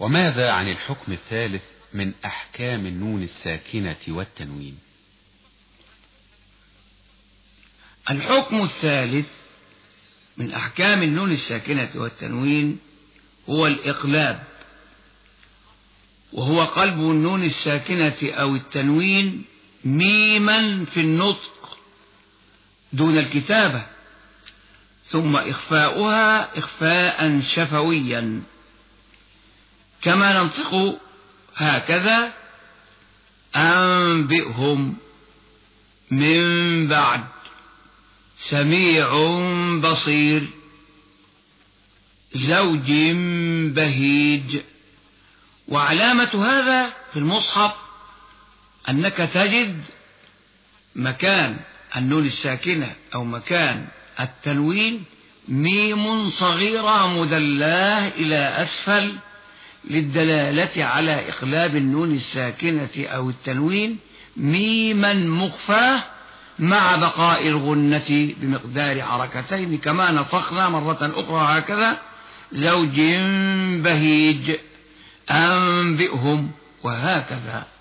وماذا عن الحكم الثالث من أحكام النون الساكنة والتنوين؟ الحكم الثالث من أحكام النون الساكنة والتنوين هو الإقلاب، وهو قلب النون الساكنة أو التنوين ميما في النطق دون الكتابة، ثم إخفاؤها إخفاء شفويا، كما ننطق هكذا: أنبئهم، من بعد، سميع بصير، زوج بهيج. وعلامة هذا في المصحف أنك تجد مكان النون الساكنة أو مكان التنوين ميم صغيرة مدلاه إلى أسفل للدلالة على إقلاب النون الساكنة أو التنوين ميما مخفاه مع بقاء الغنة بمقدار حركتين، كما نطقنا مرة أخرى هكذا: زوج بهيج، أنبئهم، وهكذا.